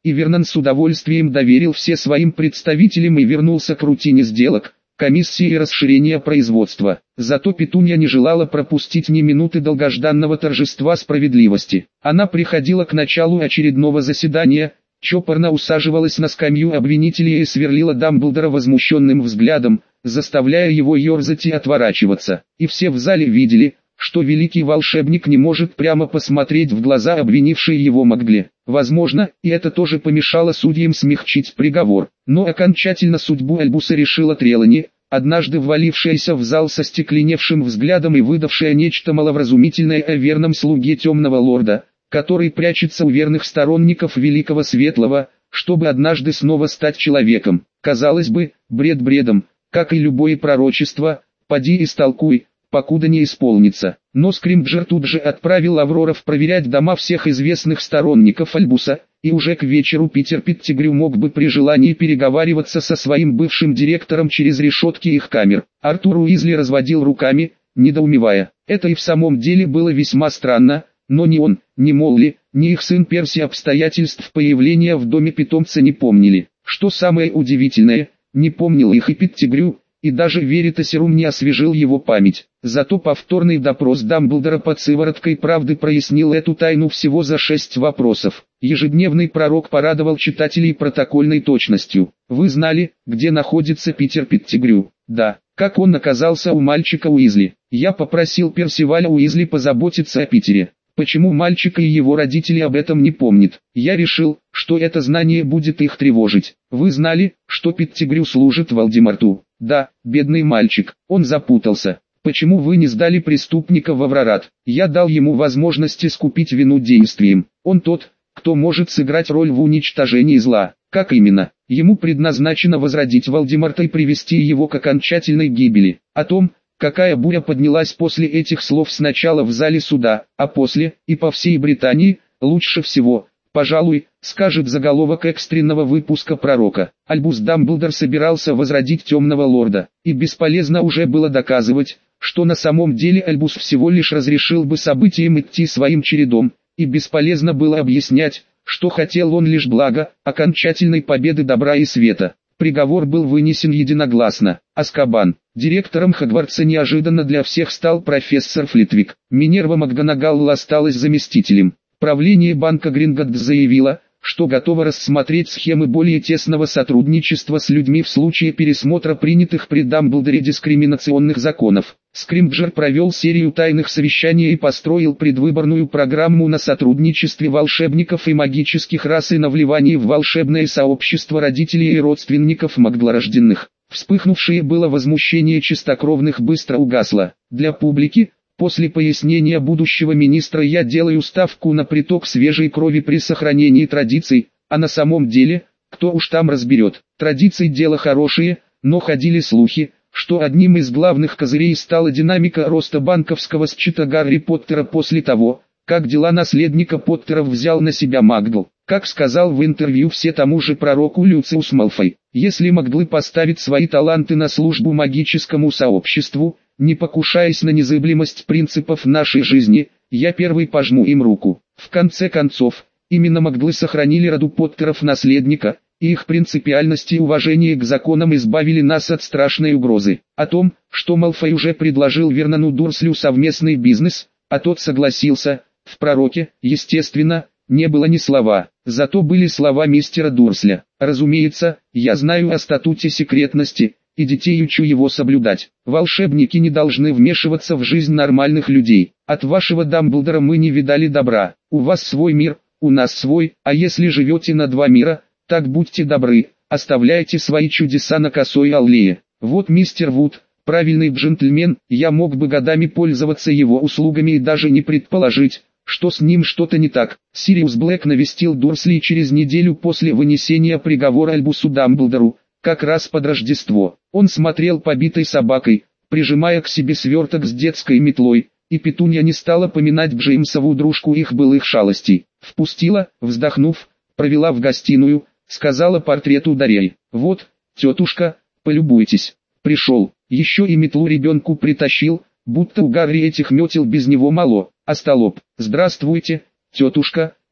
и Вернон с удовольствием доверил все своим представителям и вернулся к рутине сделок, комиссии и расширения производства. Зато Петунья не желала пропустить ни минуты долгожданного торжества справедливости. Она приходила к началу очередного заседания, чопорно усаживалась на скамью обвинителей и сверлила Дамблдора возмущенным взглядом, заставляя его ерзать и отворачиваться. И все в зале видели, что великий волшебник не может прямо посмотреть в глаза обвинившей его Магле. Возможно, и это тоже помешало судьям смягчить приговор. Но окончательно судьбу Альбуса решила Трелани, однажды ввалившаяся в зал со стекленевшим взглядом и выдавшая нечто маловразумительное о верном слуге темного лорда, который прячется у верных сторонников Великого Светлого, чтобы однажды снова стать человеком. Казалось бы, бред бредом, как и любое пророчество, поди истолкуй, покуда не исполнится. Но Скримджер тут же отправил Авроров проверять дома всех известных сторонников Альбуса, и уже к вечеру Питер Петтигрю мог бы при желании переговариваться со своим бывшим директором через решетки их камер. Артур Уизли разводил руками, недоумевая. Это и в самом деле было весьма странно, но ни он, ни Молли, ни их сын Перси обстоятельств появления в доме питомца не помнили. Что самое удивительное, не помнил их и Петтигрю, и даже Веритасерум не освежил его память. Зато повторный допрос Дамблдора под сывороткой правды прояснил эту тайну всего за 6 вопросов. Ежедневный пророк порадовал читателей протокольной точностью. Вы знали, где находится Питер Петтигрю? Да. Как он оказался у мальчика Уизли? Я попросил Персиваля Уизли позаботиться о Питере. Почему мальчик и его родители об этом не помнят? Я решил, что это знание будет их тревожить. Вы знали, что Петтигрю служит Волдеморту? Да, бедный мальчик, он запутался. Почему вы не сдали преступника в Аврорат? Я дал ему возможность искупить вину действием. Он тот, кто может сыграть роль в уничтожении зла. Как именно? Ему предназначено возродить Волдеморта и привести его к окончательной гибели. О том, какая буря поднялась после этих слов сначала в зале суда, а после, и по всей Британии, лучше всего, пожалуй, скажет заголовок экстренного выпуска пророка. Альбус Дамблдор собирался возродить темного лорда, и бесполезно уже было доказывать, что на самом деле Альбус всего лишь разрешил бы событиям идти своим чередом, и бесполезно было объяснять, что хотел он лишь блага, окончательной победы добра и света. Приговор был вынесен единогласно. Азкабан. Директором Хогвартса неожиданно для всех стал профессор Флитвик. Минерва МакГонагалл осталась заместителем. Правление банка Гринготт заявило, что готово рассмотреть схемы более тесного сотрудничества с людьми в случае пересмотра принятых при Дамблдоре дискриминационных законов. Скримджер провел серию тайных совещаний и построил предвыборную программу на сотрудничестве волшебников и магических рас и на вливании в волшебное сообщество родителей и родственников маглорожденных. Вспыхнувшее было возмущение чистокровных быстро угасло. Для публики, после пояснения будущего министра, я делаю ставку на приток свежей крови при сохранении традиций, а на самом деле, кто уж там разберет. Традиции дело хорошее, но ходили слухи, что одним из главных козырей стала динамика роста банковского счета Гарри Поттера после того, как дела наследника Поттеров взял на себя Магл. Как сказал в интервью все тому же пророку Люциус Малфой, если Маглы поставят свои таланты на службу магическому сообществу, не покушаясь на незыблемость принципов нашей жизни, я первый пожму им руку. В конце концов, именно Маглы сохранили роду Поттеров наследника, и их принципиальность и уважение к законам избавили нас от страшной угрозы. О том, что Малфой уже предложил Вернону Дурслю совместный бизнес, а тот согласился, в пророке, естественно, не было ни слова. Зато были слова мистера Дурсля. Разумеется, я знаю о статуте секретности, и детей учу его соблюдать. Волшебники не должны вмешиваться в жизнь нормальных людей. От вашего Дамблдора мы не видали добра. У вас свой мир, у нас свой, а если живете на два мира, так будьте добры, оставляйте свои чудеса на косой аллее. Вот мистер Вуд, правильный джентльмен, я мог бы годами пользоваться его услугами и даже не предположить, что с ним что-то не так. Сириус Блэк навестил Дурсли через неделю после вынесения приговора Альбусу Дамблдору, как раз под Рождество. Он смотрел побитой собакой, прижимая к себе сверток с детской метлой, и Петунья не стала поминать Джеймсову дружку их былых шалостей. Впустила, вздохнув, провела в гостиную, сказала портрету Дарьи: «Вот, тетушка, полюбуйтесь». Пришел, еще и метлу ребенку притащил, будто у Гарри этих метел без него мало. Остолоп: «Здравствуйте, тетушка»,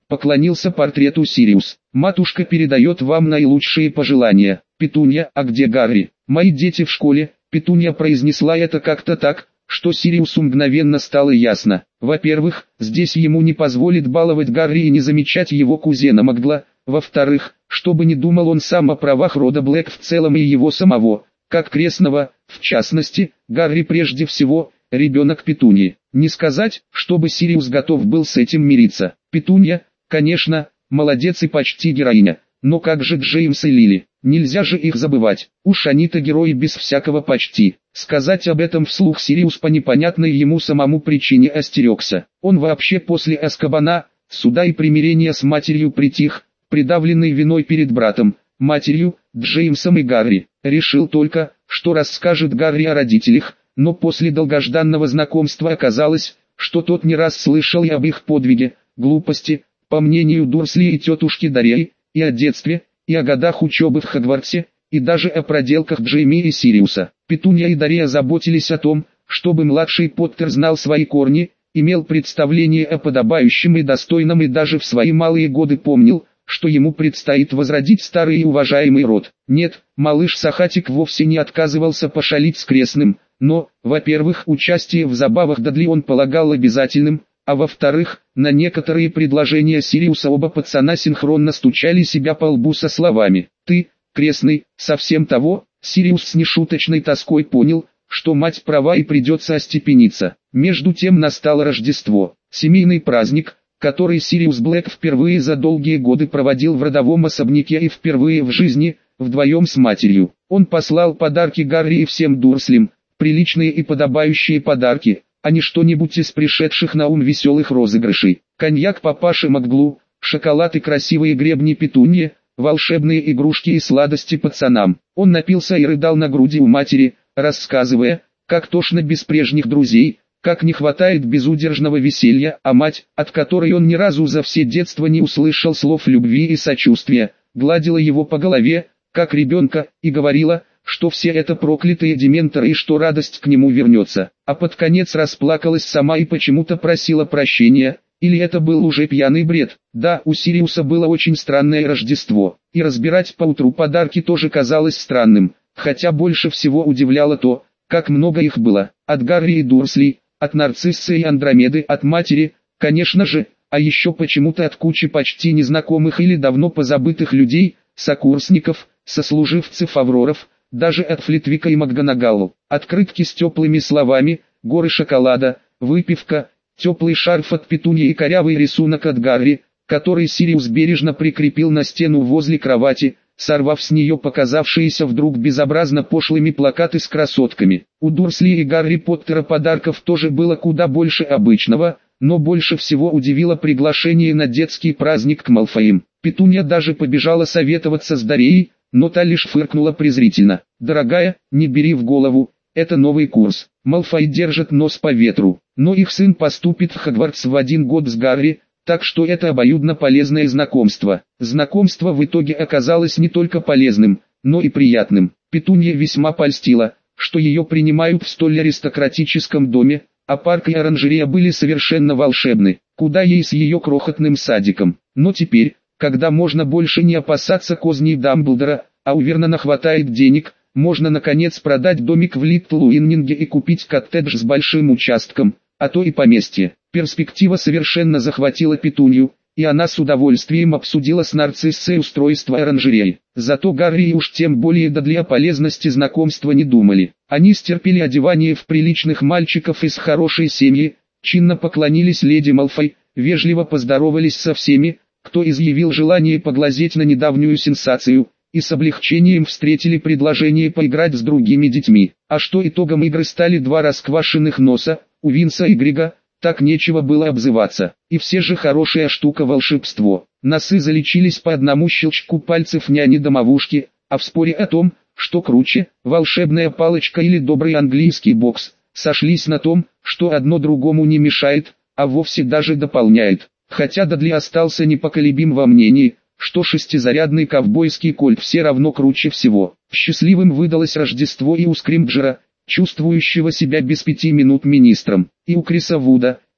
поклонился портрету Сириус. «Матушка передает вам наилучшие пожелания. Петунья, а где Гарри? Мои дети в школе». Петунья произнесла это как-то так, что Сириусу мгновенно стало ясно. Во-первых, здесь ему не позволит баловать Гарри и не замечать его кузена Магла. Во-вторых, чтобы не думал он сам о правах рода Блэк в целом и его самого, как крестного, в частности, Гарри прежде всего, ребенок Петуньи. Не сказать, чтобы Сириус готов был с этим мириться. Петунья, конечно, молодец и почти героиня, но как же Джеймс и Лили? Нельзя же их забывать, уж они-то герои без всякого почти. Сказать об этом вслух Сириус по непонятной ему самому причине остерегся. Он вообще после Азкабана, суда и примирения с матерью притих, придавленный виной перед братом, матерью, Джеймсом и Гарри. Решил только, что расскажет Гарри о родителях, но после долгожданного знакомства оказалось, что тот не раз слышал и об их подвиге, глупости, по мнению Дурсли и тетушки Дарьи, и о детстве, и о годах учебы в Хогвартсе, и даже о проделках Джейми и Сириуса. Петунья и Дарья заботились о том, чтобы младший Поттер знал свои корни, имел представление о подобающем и достойном и даже в свои малые годы помнил, что ему предстоит возродить старый и уважаемый род. Нет, малыш Сахатик вовсе не отказывался пошалить с крестным, но, во-первых, участие в забавах Дадли он полагал обязательным, а во-вторых, на некоторые предложения Сириуса оба пацана синхронно стучали себя по лбу со словами «Ты, крестный, совсем того». Сириус с нешуточной тоской понял, что мать права и придется остепениться. Между тем настало Рождество, семейный праздник, который Сириус Блэк впервые за долгие годы проводил в родовом особняке и впервые в жизни, вдвоем с матерью. Он послал подарки Гарри и всем Дурслям, приличные и подобающие подарки, а не что-нибудь из пришедших на ум веселых розыгрышей. Коньяк папаше Макглу, шоколад и красивые гребни Петунье, волшебные игрушки и сладости пацанам. Он напился и рыдал на груди у матери, рассказывая, как тошно без прежних друзей, как не хватает безудержного веселья, а мать, от которой он ни разу за все детство не услышал слов любви и сочувствия, гладила его по голове, как ребенка, и говорила, что все это проклятые дементоры и что радость к нему вернется, а под конец расплакалась сама и почему-то просила прощения, или это был уже пьяный бред. Да, у Сириуса было очень странное Рождество, и разбирать поутру подарки тоже казалось странным, хотя больше всего удивляло то, как много их было, от Гарри и Дурсли, от Нарциссы и Андромеды, от матери, конечно же, а еще почему-то от кучи почти незнакомых или давно позабытых людей, сокурсников, сослуживцев Авроров, даже от Флитвика и МакГонагалл. Открытки с теплыми словами, горы шоколада, выпивка, теплый шарф от Петуньи и корявый рисунок от Гарри, который Сириус бережно прикрепил на стену возле кровати, сорвав с нее показавшиеся вдруг безобразно пошлыми плакаты с красотками. У Дурсли и Гарри Поттера подарков тоже было куда больше обычного, но больше всего удивило приглашение на детский праздник к Малфоям. Петунья даже побежала советоваться с Дарьей, но та лишь фыркнула презрительно. «Дорогая, не бери в голову, это новый курс. Малфой держит нос по ветру, но их сын поступит в Хогвартс в один год с Гарри, так что это обоюдно полезное знакомство». Знакомство в итоге оказалось не только полезным, но и приятным. Петунья весьма польстила, что ее принимают в столь аристократическом доме, а парк и оранжерея были совершенно волшебны, куда ей с ее крохотным садиком. Но теперь, когда можно больше не опасаться козней Дамблдора, а у Вернона хватает денег, можно наконец продать домик в Литл-Уиннинге и купить коттедж с большим участком, а то и поместье. Перспектива совершенно захватила Петунью, и она с удовольствием обсудила с Нарциссой устройство оранжереи. Зато Гарри и уж тем более Дадли о полезности знакомства не думали. Они стерпели одевание в приличных мальчиков из хорошей семьи, чинно поклонились леди Малфой, вежливо поздоровались со всеми, кто изъявил желание поглазеть на недавнюю сенсацию, и с облегчением встретили предложение поиграть с другими детьми. А что итогом игры стали два расквашенных носа, у Винса и Грига, так нечего было обзываться. И все же хорошая штука волшебство. Носы залечились по одному щелчку пальцев няни-домовушки, а в споре о том, что круче, волшебная палочка или добрый английский бокс, сошлись на том, что одно другому не мешает, а вовсе даже дополняет. Хотя Дадли остался непоколебим во мнении, что шестизарядный ковбойский кольт все равно круче всего. Счастливым выдалось Рождество и у Скримджера, чувствующего себя без 5 минут министром, и у Криса Вуда,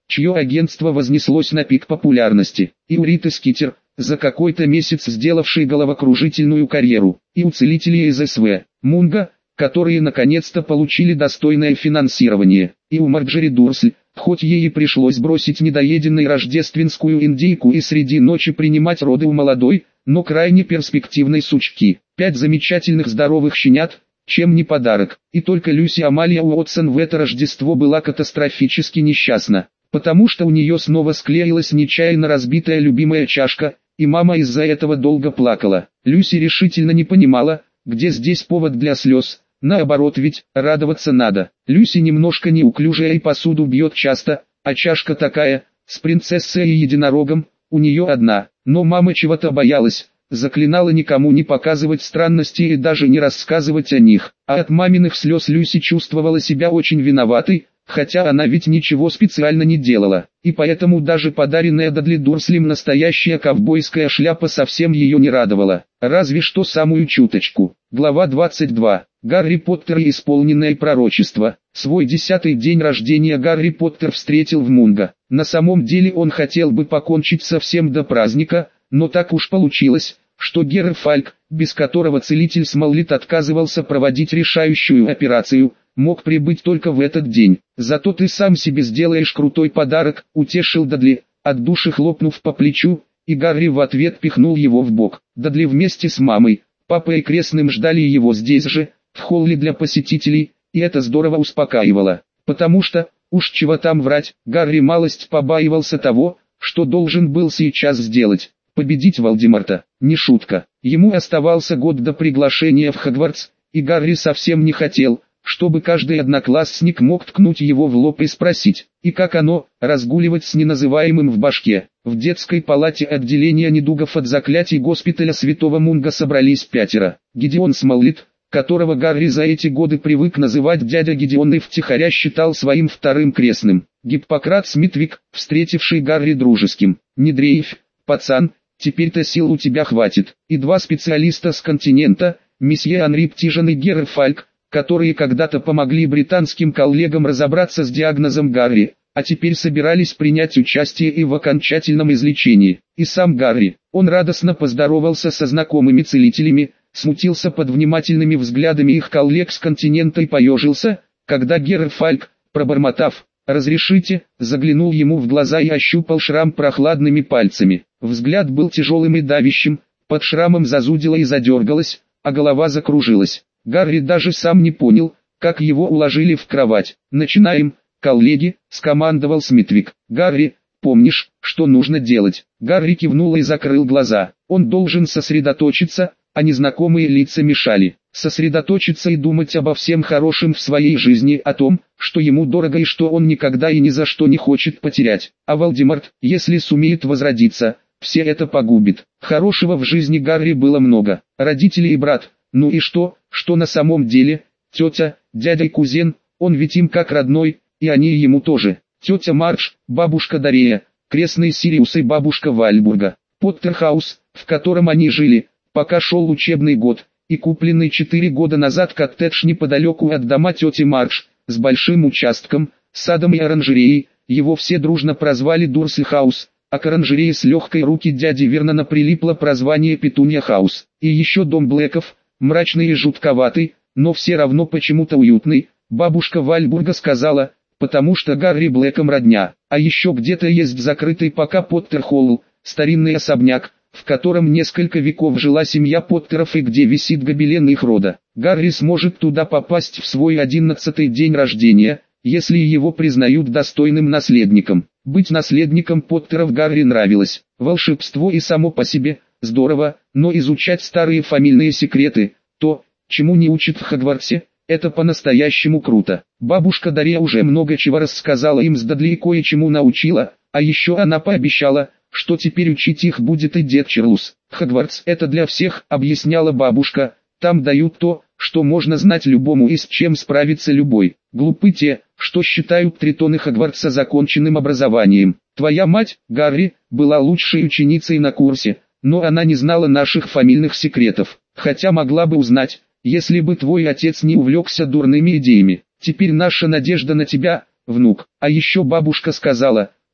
чье агентство вознеслось на пик популярности, и у Риты Скитер, за какой-то месяц сделавшей головокружительную карьеру, и у целителей из СВ Мунга, которые наконец-то получили достойное финансирование, и у Марджери Дурсль, хоть ей и пришлось бросить недоеденной рождественскую индейку и среди ночи принимать роды у молодой, но крайне перспективной сучки. 5 замечательных здоровых щенят, чем не подарок, и только Люси Амалия Уотсон в это Рождество была катастрофически несчастна, потому что у нее снова склеилась нечаянно разбитая любимая чашка, и мама из-за этого долго плакала. Люси решительно не понимала, где здесь повод для слез. Наоборот, ведь радоваться надо. Люси немножко неуклюжая и посуду бьет часто, а чашка такая, с принцессой и единорогом, у нее одна. Но мама чего-то боялась, заклинала никому не показывать странности и даже не рассказывать о них. А от маминых слез Люси чувствовала себя очень виноватой, хотя она ведь ничего специально не делала. И поэтому даже подаренная Дадли Дурслим настоящая ковбойская шляпа совсем ее не радовала. Разве что самую чуточку. Глава 22. Гарри Поттер и исполненное пророчество. Свой 10-й день рождения Гарри Поттер встретил в Мунго. На самом деле он хотел бы покончить со всем до праздника, но так уж получилось, что Герр Фальк, без которого целитель Смоллит отказывался проводить решающую операцию, мог прибыть только в этот день. Зато ты сам себе сделаешь крутой подарок, утешил Дадли, от души хлопнув по плечу, и Гарри в ответ пихнул его в бок. Дадли вместе с мамой, папой и крестным ждали его здесь же, в холле для посетителей, и это здорово успокаивало, потому что, уж чего там врать, Гарри малость побаивался того, что должен был сейчас сделать. Победить Волдеморта, не шутка. Ему оставался год до приглашения в Хогвартс, и Гарри совсем не хотел, чтобы каждый одноклассник мог ткнуть его в лоб и спросить, и как оно, разгуливать с неназываемым в башке. В детской палате отделения недугов от заклятий госпиталя Святого Мунга собрались 5. Гидеон Смоллит, которого Гарри за эти годы привык называть дядя Гидеон и втихаря считал своим вторым крестным. Гиппократ Смитвик, встретивший Гарри дружеским. Не дрейфь, пацан, теперь-то сил у тебя хватит. И 2 специалиста с континента, месье Анри Птижан и Герр Фальк, которые когда-то помогли британским коллегам разобраться с диагнозом Гарри, а теперь собирались принять участие и в окончательном излечении. И сам Гарри, он радостно поздоровался со знакомыми целителями, смутился под внимательными взглядами их коллег с континента и поежился, когда Герр Фальк, пробормотав «разрешите», заглянул ему в глаза и ощупал шрам прохладными пальцами. Взгляд был тяжелым и давящим, под шрамом зазудело и задергалось, а голова закружилась. Гарри даже сам не понял, как его уложили в кровать. «Начинаем, коллеги», — скомандовал Смитвик. «Гарри, помнишь, что нужно делать?» Гарри кивнул и закрыл глаза. Он должен сосредоточиться, а незнакомые лица мешали. Сосредоточиться и думать обо всем хорошем в своей жизни, о том, что ему дорого и что он никогда и ни за что не хочет потерять. А Волдеморт, если сумеет возродиться, все это погубит. Хорошего в жизни Гарри было много. Родители и брат, ну и что на самом деле, тетя, дядя и кузен, он ведь им как родной, и они ему тоже. Тетя Мардж, бабушка Дарея, крестный Сириус и бабушка Вальбурга. Поттерхаус, в котором они жили, пока шел учебный год, и купленный 4 года назад коттедж неподалеку от дома тети Мардж, с большим участком, садом и оранжереей, его все дружно прозвали Дурсль-хаус, а к оранжерее с легкой руки дяди Вернона прилипло прозвание Петунья-хаус. И еще дом Блэков, мрачный и жутковатый, но все равно почему-то уютный, бабушка Вальбурга сказала, потому что Гарри Блэком родня. А еще где-то есть закрытый пока Поттер-холл, старинный особняк, в котором несколько веков жила семья Поттеров и где висит гобелен их рода. Гарри сможет туда попасть в свой 11-й день рождения, если его признают достойным наследником. Быть наследником Поттеров Гарри нравилось. Волшебство и само по себе здорово, но изучать старые фамильные секреты, то, чему не учат в Хогвартсе, это по-настоящему круто. Бабушка Дарья уже много чего рассказала им с Дадли и кое-чему научила, а еще она пообещала, что теперь учить их будет и дед Чарльз. «Хогвартс — это для всех», — объясняла бабушка, — «там дают то, что можно знать любому и с чем справится любой. Глупы те, что считают тритоны Хогвартса законченным образованием. Твоя мать, Гарри, была лучшей ученицей на курсе, но она не знала наших фамильных секретов, хотя могла бы узнать, если бы твой отец не увлекся дурными идеями. Теперь наша надежда на тебя, внук». А еще бабушка сказала,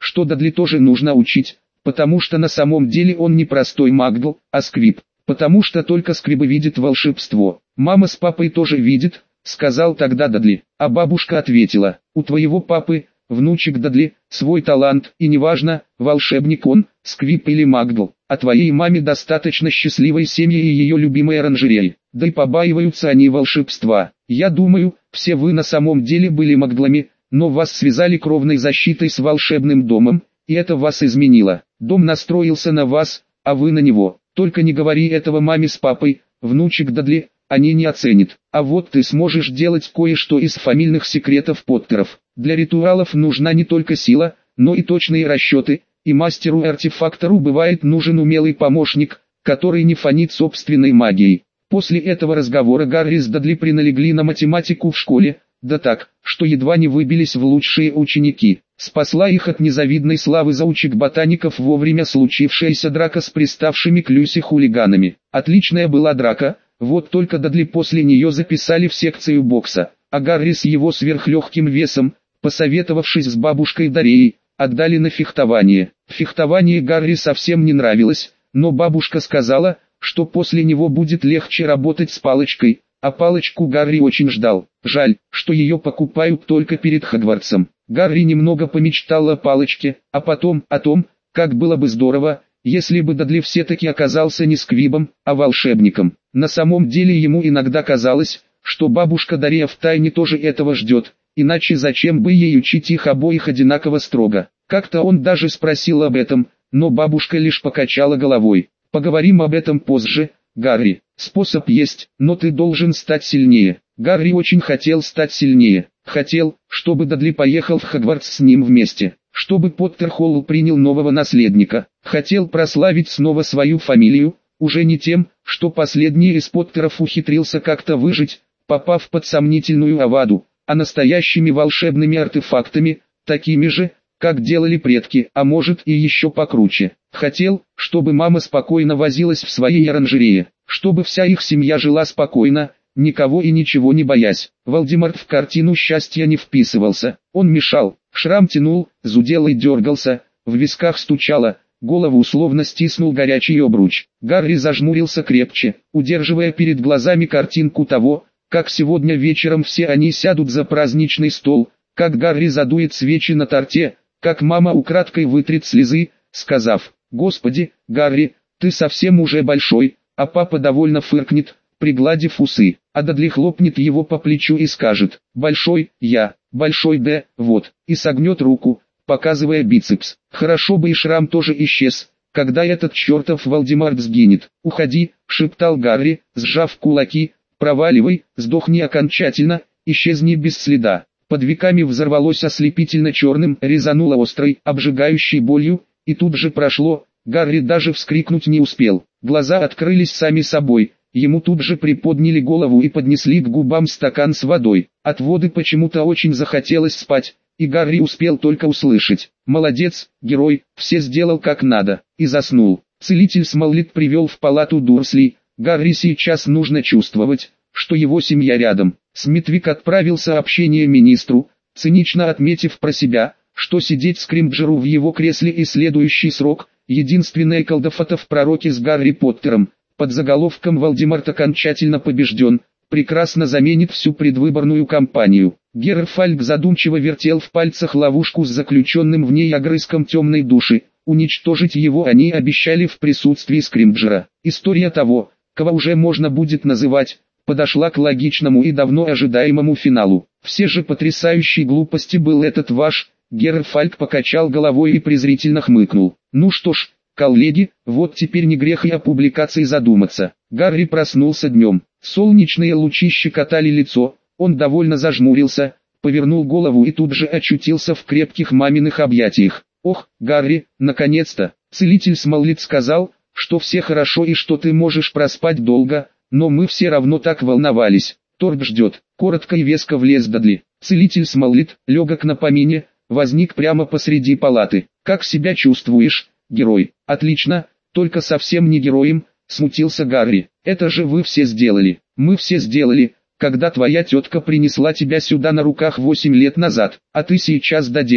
что Дадли тоже нужно учить, потому что на самом деле он не простой магл, а сквиб, потому что только сквибы видят волшебство. Мама с папой тоже видят, сказал тогда Дадли, а бабушка ответила, у твоего папы, внучек Дадли, свой талант, и неважно, волшебник он, сквиб или магл, а твоей маме достаточно счастливой семьи и ее любимой оранжереи, да и побаиваются они волшебства. Я думаю, все вы на самом деле были маглами, но вас связали кровной защитой с волшебным домом, и это вас изменило. Дом настроился на вас, а вы на него. Только не говори этого маме с папой, внучек Дадли, они не оценят. А вот ты сможешь делать кое-что из фамильных секретов Поттеров. Для ритуалов нужна не только сила, но и точные расчеты, и мастеру-артефактору бывает нужен умелый помощник, который не фонит собственной магией. После этого разговора Гарри с Дадли приналегли на математику в школе, да так, что едва не выбились в лучшие ученики. Спасла их от незавидной славы заучек ботаников вовремя случившаяся драка с приставшими к Люси хулиганами. Отличная была драка, вот только Дадли после нее записали в секцию бокса, а Гарри с его сверхлегким весом, посоветовавшись с бабушкой Дареей, отдали на фехтование. Фехтование Гарри совсем не нравилось, но бабушка сказала, что после него будет легче работать с палочкой, а палочку Гарри очень ждал. Жаль, что ее покупают только перед Хогвартсом. Гарри немного помечтал о палочке, а потом о том, как было бы здорово, если бы Дадли все-таки оказался не сквибом, а волшебником. На самом деле ему иногда казалось, что бабушка Дарья втайне тоже этого ждет, иначе зачем бы ей учить их обоих одинаково строго. Как-то он даже спросил об этом, но бабушка лишь покачала головой. Поговорим об этом позже, Гарри. Способ есть, но ты должен стать сильнее. Гарри очень хотел стать сильнее. Хотел, чтобы Дадли поехал в Хогвартс с ним вместе, чтобы Поттерхолл принял нового наследника. Хотел прославить снова свою фамилию, уже не тем, что последний из Поттеров ухитрился как-то выжить, попав под сомнительную аваду, а настоящими волшебными артефактами, такими же, как делали предки, а может и еще покруче. Хотел, чтобы мама спокойно возилась в своей оранжерее, чтобы вся их семья жила спокойно, никого и ничего не боясь. Волдеморт в картину счастья не вписывался, он мешал, шрам тянул, зудел и дергался, в висках стучало, голову условно стиснул горячий обруч. Гарри зажмурился крепче, удерживая перед глазами картинку того, как сегодня вечером все они сядут за праздничный стол, как Гарри задует свечи на торте, как мама украдкой вытрет слезы, сказав: «Господи, Гарри, ты совсем уже большой», а папа довольно фыркнет, пригладив усы, а Дадли хлопнет его по плечу и скажет: «Большой, я, большой Д, вот», и согнет руку, показывая бицепс. Хорошо бы и шрам тоже исчез, когда этот чертов Волдеморт сгинет. «Уходи», шептал Гарри, сжав кулаки, «проваливай, сдохни окончательно, исчезни без следа». Под веками взорвалось ослепительно черным, резануло острой, обжигающей болью, и тут же прошло. Гарри даже вскрикнуть не успел. Глаза открылись сами собой, ему тут же приподняли голову и поднесли к губам стакан с водой. От воды почему-то очень захотелось спать, и Гарри успел только услышать: «Молодец, герой, все сделал как надо», и заснул. Целитель Смоллит привел в палату Дурслей. Гарри сейчас нужно чувствовать, что его семья рядом. Смитвик отправил сообщение министру, цинично отметив про себя, что сидеть Скримджеру в его кресле и следующий срок – единственное колдовство в пророке с Гарри Поттером, под заголовком «Волдеморт окончательно побежден», прекрасно заменит всю предвыборную кампанию. Герфальк задумчиво вертел в пальцах ловушку с заключенным в ней огрызком темной души. Уничтожить его они обещали в присутствии Скримджера. История того, кого уже можно будет называть, подошла к логичному и давно ожидаемому финалу. Все же потрясающей глупости был этот ваш. Герфальк покачал головой и презрительно хмыкнул. «Ну что ж, коллеги, вот теперь не грех и о публикации задуматься». Гарри проснулся днем. Солнечные лучи щекотали лицо, он довольно зажмурился, повернул голову и тут же очутился в крепких маминых объятиях. «Ох, Гарри, наконец-то!» Целитель Смоллит сказал, что все хорошо и что ты можешь проспать долго, но мы все равно так волновались. Торг ждет. Коротко и веско влез Дадли. Целитель Смоллит, легок на помине, возник прямо посреди палаты. «Как себя чувствуешь, герой?» «Отлично, только совсем не героем», смутился Гарри. «Это же вы все сделали». «Мы все сделали, когда твоя тетка принесла тебя сюда на руках 8 лет назад, а ты сейчас доделал».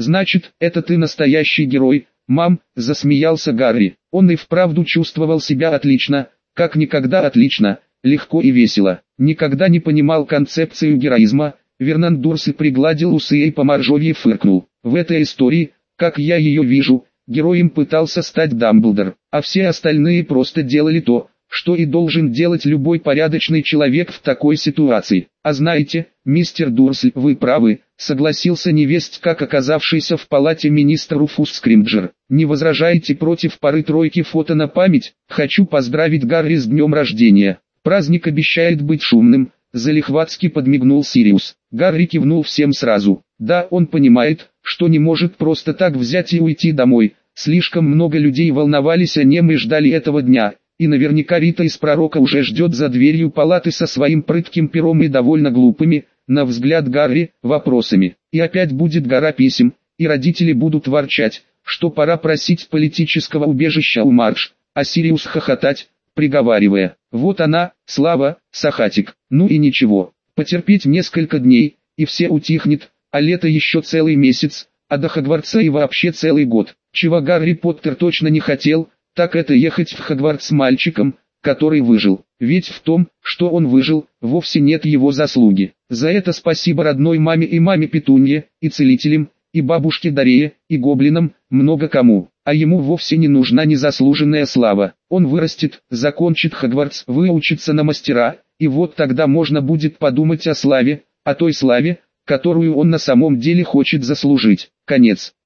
«Значит, это ты настоящий герой, мам», — засмеялся Гарри. Он и вправду чувствовал себя отлично, как никогда отлично, легко и весело. Никогда не понимал концепцию героизма. Вернон Дурсль пригладил усы и по моржовье фыркнул. В этой истории, как я ее вижу, героем пытался стать Дамблдор, а все остальные просто делали то, что и должен делать любой порядочный человек в такой ситуации. «А знаете, мистер Дурсль, вы правы», — согласился невесть, как оказавшийся в палате министр Руфус Скримджер. «Не возражаете против пары-тройки фото на память? Хочу поздравить Гарри с днем рождения. Праздник обещает быть шумным», — залихватски подмигнул Сириус. Гарри кивнул всем сразу. Да, он понимает, что не может просто так взять и уйти домой. Слишком много людей волновались о нем и ждали этого дня. И наверняка Рита из Пророка уже ждет за дверью палаты со своим прытким пером и довольно глупыми, на взгляд Гарри, вопросами. И опять будет гора писем, и родители будут ворчать, что пора просить политического убежища у Мардж, а Сириус хохотать, приговаривая: «Вот она, слава, Сахатик». Ну и ничего, потерпеть несколько дней, и все утихнет, а лето еще целый месяц, а до Хогвартса и вообще целый год. Чего Гарри Поттер точно не хотел, так это ехать в Хогвартс с мальчиком, который выжил. Ведь в том, что он выжил, вовсе нет его заслуги. За это спасибо родной маме и маме Петунье, и целителям, и бабушке Дарее, и гоблинам, много кому. А ему вовсе не нужна незаслуженная слава. Он вырастет, закончит Хогвартс, выучится на мастера, и вот тогда можно будет подумать о славе, о той славе, которую он на самом деле хочет заслужить. Конец.